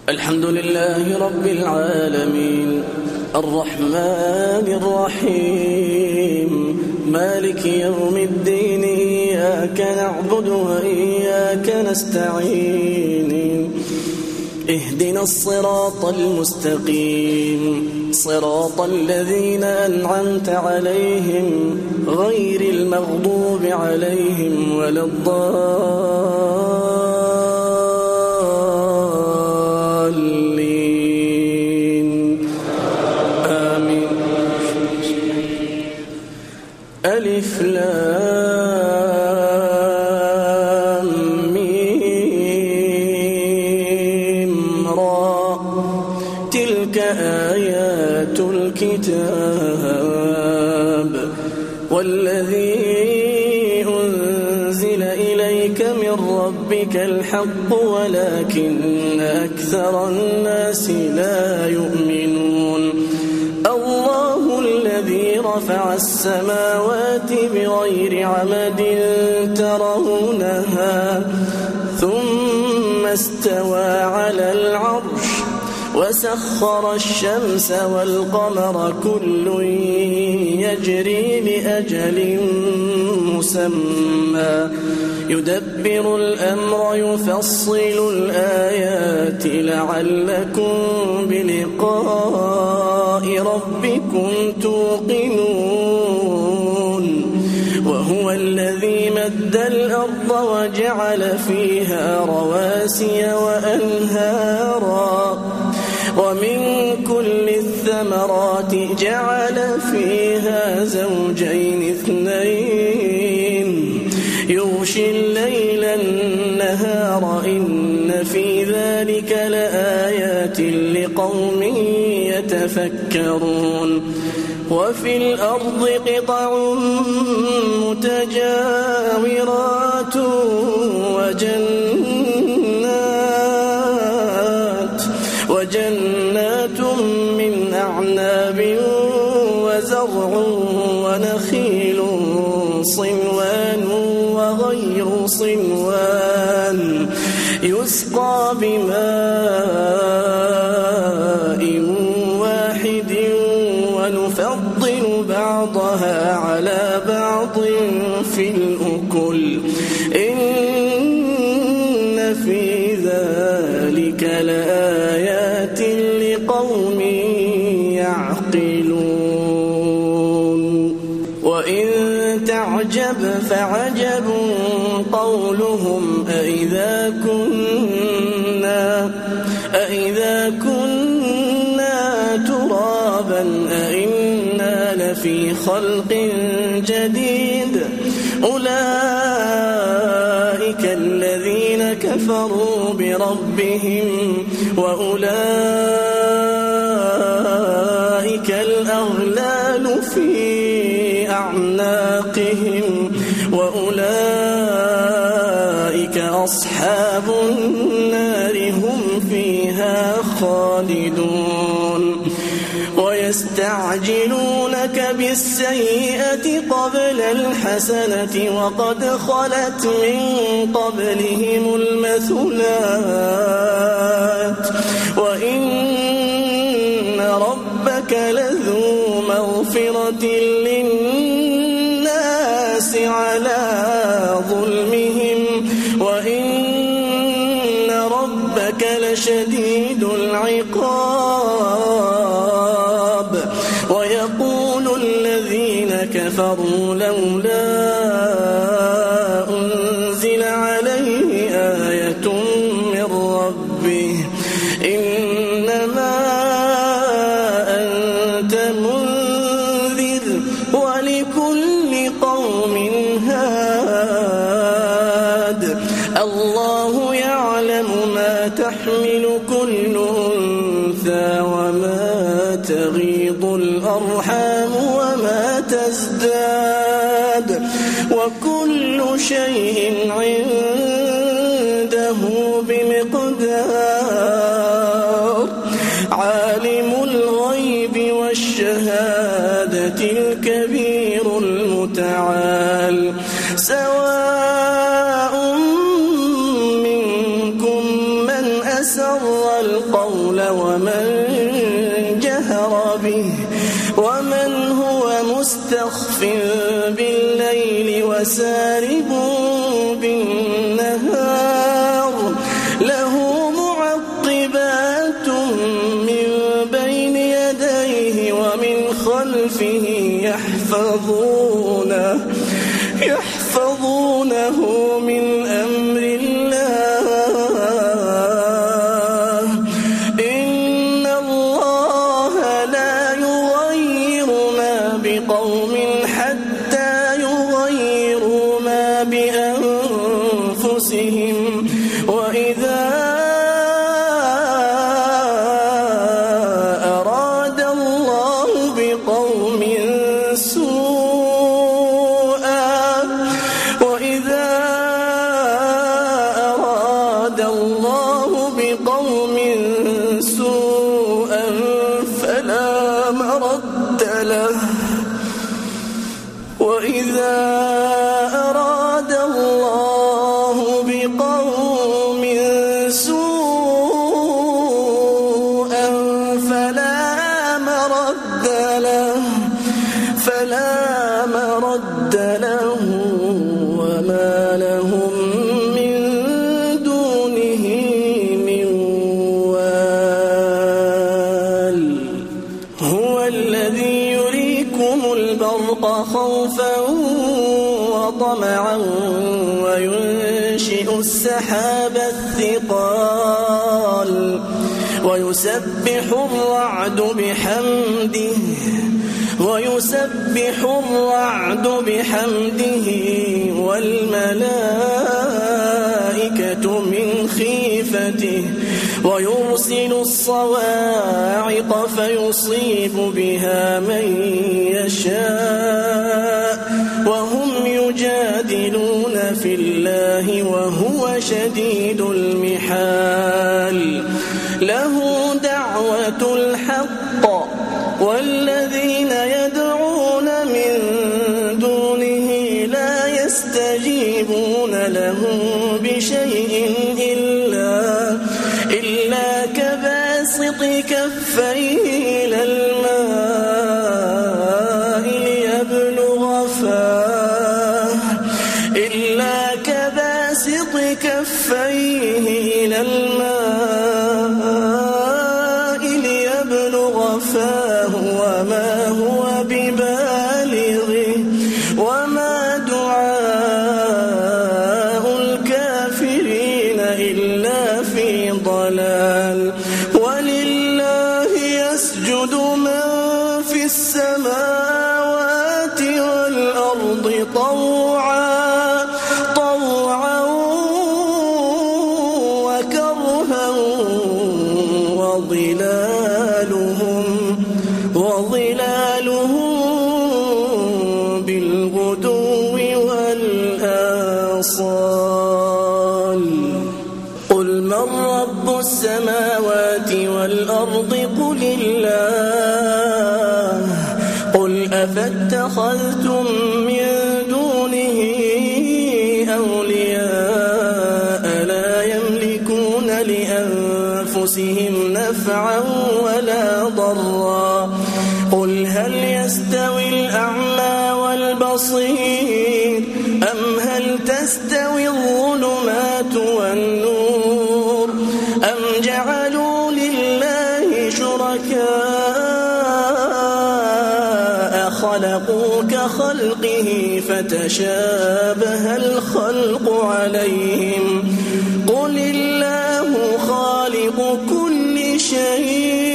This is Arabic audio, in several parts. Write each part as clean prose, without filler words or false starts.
الحمد لله رب العالمين الرحمن الرحيم مالك يوم الدين إياك نعبد وإياك نستعين اهدنا الصراط المستقيم صراط الذين أنعمت عليهم غير المغضوب عليهم ولا الضالين آمين. ألف لام ميم را تلك آيات الكتاب والذي أنزل إليك من ربك الحق ولكن أكثر الناس لا يؤمنون. الله الذي رفع السماوات بغير عمد ترونها ثم استوى على العرش وسخر الشمس والقمر كل يجري لأجل مسمى يدبر الأمر يفصل الآيات لعلكم بلقاء ربكم توقنون. وهو الذي مد الأرض وجعل فيها رواسي وأنهارا ومن كل الثمرات جعل فيها زوجين اثنين يغشي الليل النهار إن في ذلك لآيات لقوم يتفكرون. وفي الأرض قطع متجاورات وجنات من أعناب وزرع ونخيل صنوان وغير صنوان يسقى بماء واحد ونفضل بعضها على بعض في الأكل إن في ذلك لآيات لقوم يعقلون. وإن تعجب فعجب قولهم أإذا كنا ترابا أإنا لفي خلق جديد أولئك الذين كفروا بربهم وأولئك الأغلال في أعناقهم وأولئك أصحاب النار هم فيها خالدون. ويستعجلونك بالسيئة قبل الحسنة وقد خلت من قبلهم المثلات وإن ربك لذو مغفرة للناس على ظلمهم وإن ربك لشديد العقاب. ويقول الذين كفروا لولا أنزل عليه آية من ربه إنما أنت منذر ولكل قوم هاد. الله يعلم ما تحمل كل أنثى وما تغيض الأرحام وما تزداد وكل شيء عنده بمقدار. عالم الغيب والشهادة الكبير المتعال سواء منكم من أسر أسر القول ومن جهر به ومن هو مستخف بالليل وسارب بالنهار له معقبات من بين يديه ومن خلفه يحفظونه من أمر الله إن الله لا يغير ما بقوم حتى يغيروا ما بأنفسهم وإذا أراد الله بقوم سوءا فلا مرد له وإذا أراد الله بقوم سوءا فلا مرد له وما لهم من دونه من وال هو الذي يريكم البرق خوفا وطمعا وينشئ السحاب الثقال ويسبح الرعد بحمده والملائكة من خيفته ويرسل الصواعق فيصيب بها من يشاء وهم يجادلون في الله وهو شديد المحال له دعوة الحق والذين يدعون من دونه لا يستجيبون لهم بشيء إلا كباسط كفيه إلى الماء ليبلغ فاه وما هو ببالغه وما دعاء الكافرين إلا في ضلال ولله يسجد من في السماوات والأرض طوعا وكرها وظلالهم بالغدو والآصال قل من رب السماوات والأرض قل الله قل أفاتخذتم من دونه أولياء لا يملكون لأنفسهم نفعا ولا ضرا قل هل يستوي الأعمى والبصير أم هل تستوي الظلمات والنور أم جعلوا لله شركاء خلقوا كخلقه فتشابه الخلق عليهم قل الله خالق كل شيء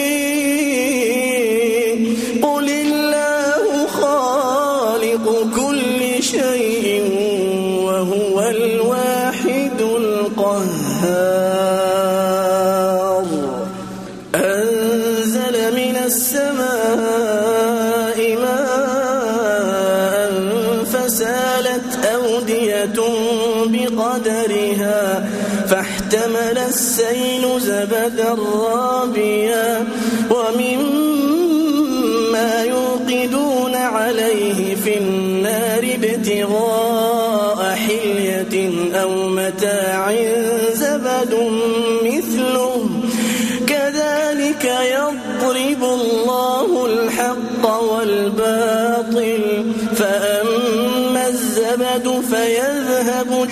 وهو الواحد القهار أنزل من السماء ماء فسالت أودية بقدرها فاحتمل السيل زبدا رابيا ومما يوقدون عليه في النار ابتغاء حلية أو متاع زبد مثله الباطل فأما الزبد فيذهب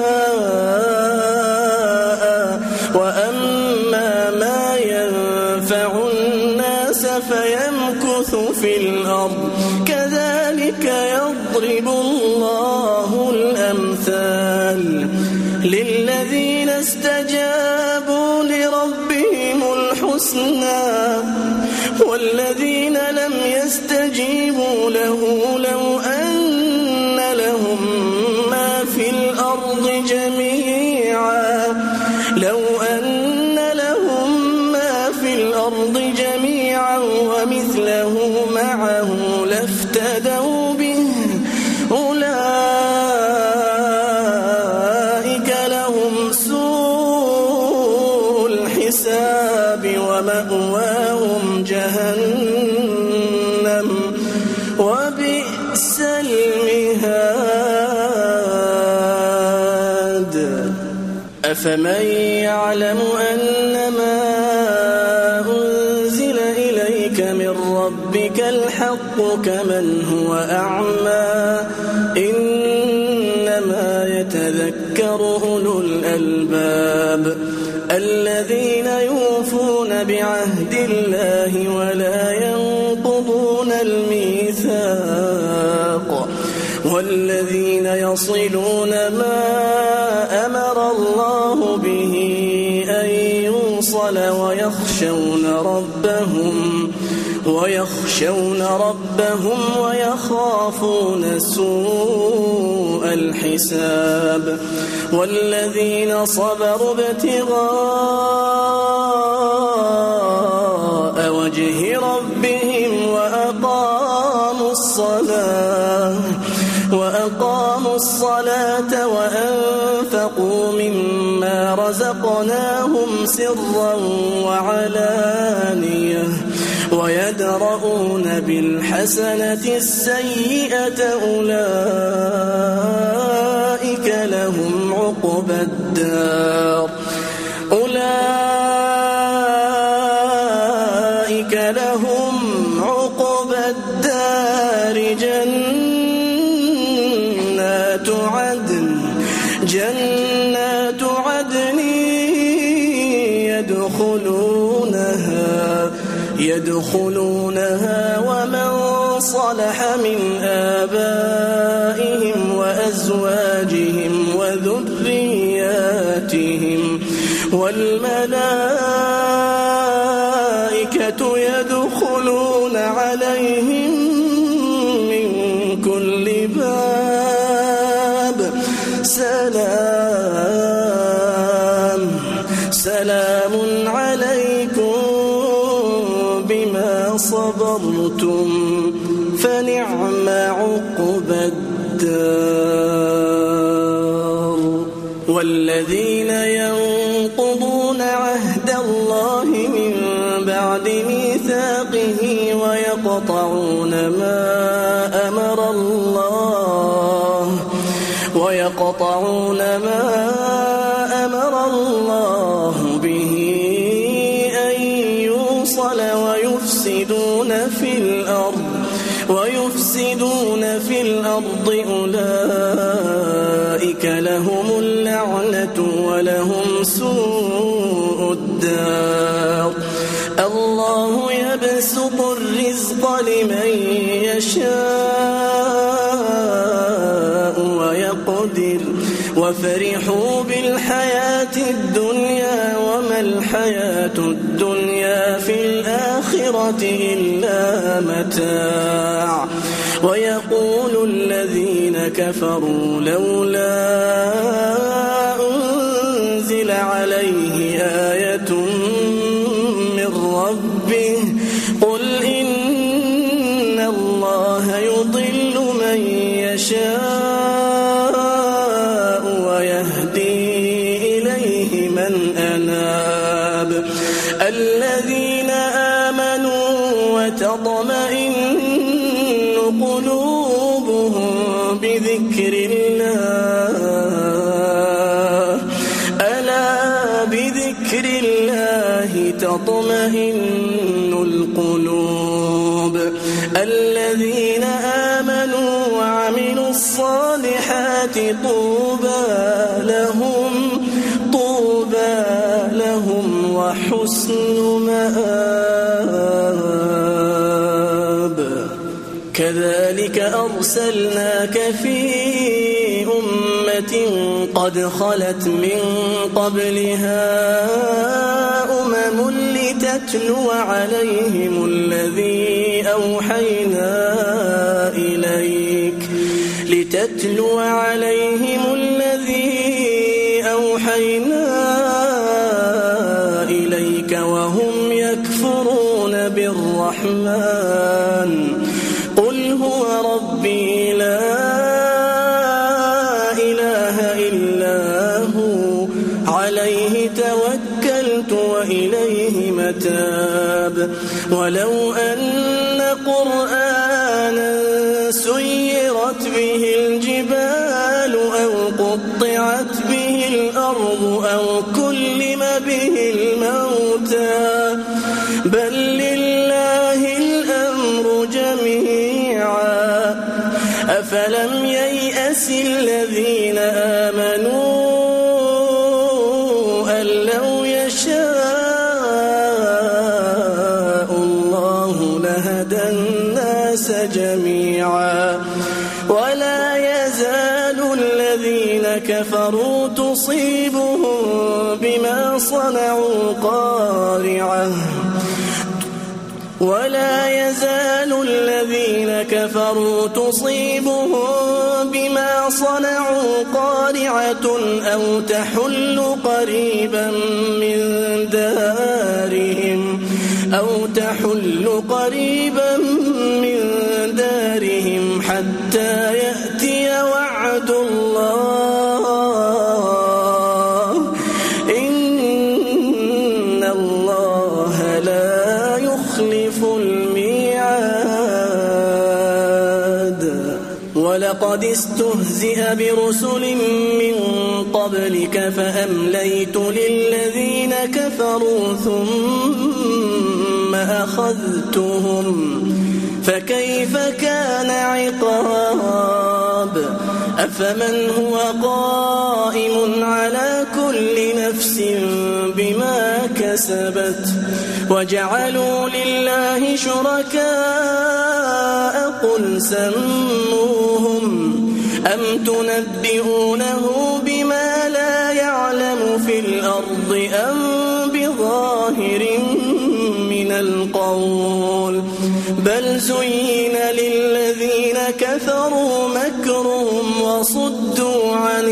جفاء وأما ما ينفع الناس فيمكث في الأرض كذلك يضرب الله الأمثال للذين استجابوا لربهم الحسنى والذين لم يستجيبوا له لو أن لهم ما في الأرض جميعا ومثله معه لافتدوا به أولئك لهم سوء الحساب ومأواهم جهنم وبئس المهاد أفمن يعلم أنما أنزل إليك من ربك الحق كمن هو أعمى إنما يتذكر أولو الألباب الذين يوفون بعهد الله ولا ينقضون الميثاق والذين يصلون ما أمر الله به أن يوصل ويخشون ربهم ويخافون سوء الحساب والذين صبروا ابتغاء وجه ربهم وأقاموا الصلاة وأنفقوا مما رزقناهم سرا وعلانية ويدرؤون بالحسنة السيئة أولئك لهم عقبى الدار جنات عدن يدخلونها ومن صلح من آبائهم وأزواجهم وذرياتهم والملائكة يدخلون عليهم من كل باب سلام عليكم بما صبرتم فنعم عقبى الدار والذين ينقضون عهد الله من بعد ميثاقه ويقطعون ما أمر الله به أن يوصل ويفسدون في الأرض أولئك لهم اللعنة ولهم سوء الدار الله يبسط الرزق لمن يشاء ويقدر وفرحوا بالحياة الدنيا وما الحياة الدنيا في الآخرة إلا متاع ويقول الذين كفروا لولا أنزل عليه آية من ربه قل إن الله يضل من يشاء ويهدي إليه من أناب الذين آمنوا وتطمئن قلوبهم بذكر الله ألا بذكر الله تطمئن القلوب الذين آمنوا وعملوا الصالحات طوبى لهم وحسن مآب. كذلك أرسلناك في أمة قد خلت من قبلها لتتلو عليهم الذي أوحينا إليك وهم يكفرون بالرحمن قل هو ربي لا إله إلا هو عليه توكلت وإليه متاب. ولو أن قرآنا سيرت به الجبال أو قطعت به الأرض أو كلم به الموتى بل لله الأمر جميعا أفلم ييأس الذين آمنوا أن لو يشاء الله لهدى الناس جميعا ولا يزال الذين كفروا تصيبهم بما صنعوا قارعة أو تحل قريبا من دارهم حتى يأتي وعد الله إن الله لا يخلف الميعاد. ولقد استهزئ برسل من قبلك فأمليت للذين كفروا ثم أخذتهم فكيف كان عقاب. أفمن هو قائم على كل نفس بما كسبت وجعلوا لله شركاء قل سموهم أم تنبئونه بما لا يعلم في الأرض أم بظاهر من القول بل زين للذين كفروا مكرهم وصدوا عن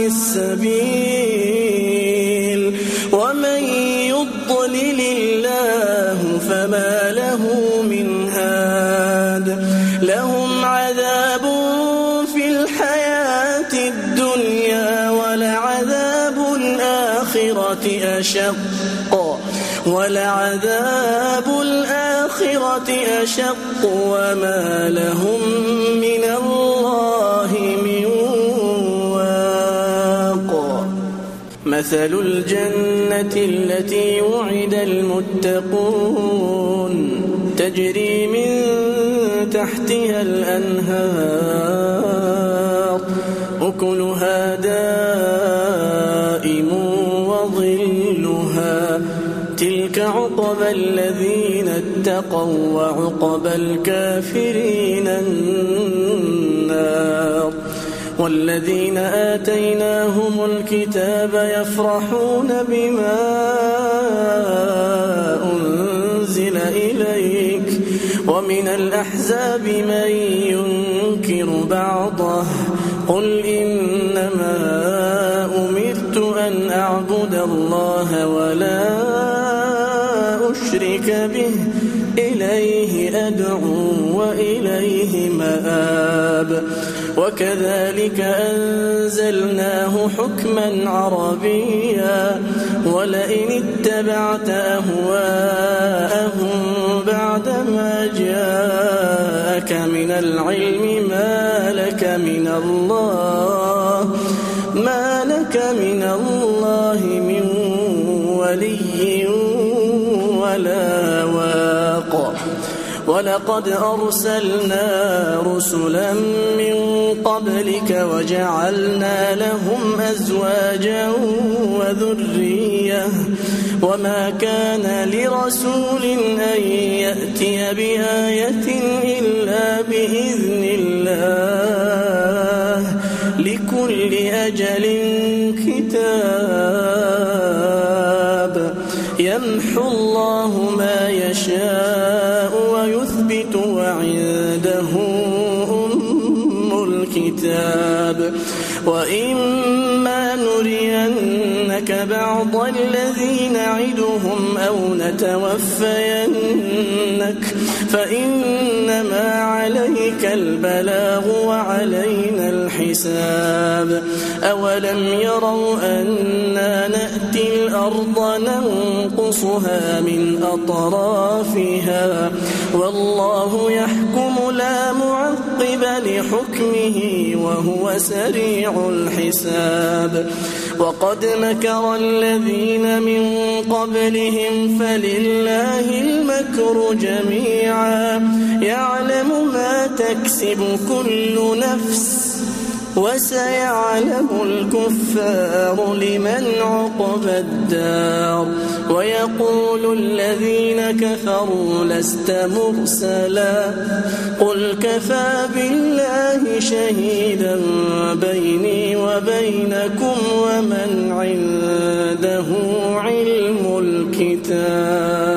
السبيل ومن يضلل الله فما له من هاد. لهم عذاب في الحياة الدنيا ولعذاب الآخرة أشق وما لهم من الله من واق. مثل الجنة التي وعد المتقون تجري من تحتها الأنهار أكلها دائم وظلها تلك عقبى الذين اتقوا وعقبى الكافرين النار. والذين آتيناهم الكتاب يفرحون بما أنزل إليك ومن الأحزاب من ينكر بعضه قل إنما أمرت أن أعبد الله ولا أشرك به إليه أدعو وإليه مآب. وكذلك أنزلناه حكما عربيا ولئن اتبعت أهواءهم بعدما جاءك من العلم ما لك من الله من ولي الحق ولقد أرسلنا رسلا من قبلك وجعلنا لهم أزواجا وذرية وما كان لرسول أن يأتي بآية إلا بإذن الله لكل أجل كتاب يمحو الله ما يشاء ويثبت وعنده أم الكتاب وإما نرينك بعض الذي نعدهم أو نتوفينك فإنما عليك البلاغ وعلينا الحساب أولم يروا أنا نأتي الأرض ننقصها من أطرافها والله يحكم لا معقب لحكمه وهو سريع الحساب وقد مكر الذين من قبلهم فلله المكر جميعا يعلم ما تكسب كل نفس وسيعلم الكفار لمن عقبى الدار ويقول الذين كفروا لست مرسلا قل كفى بالله شهيدا بيني وبينكم ومن عنده علم الكتاب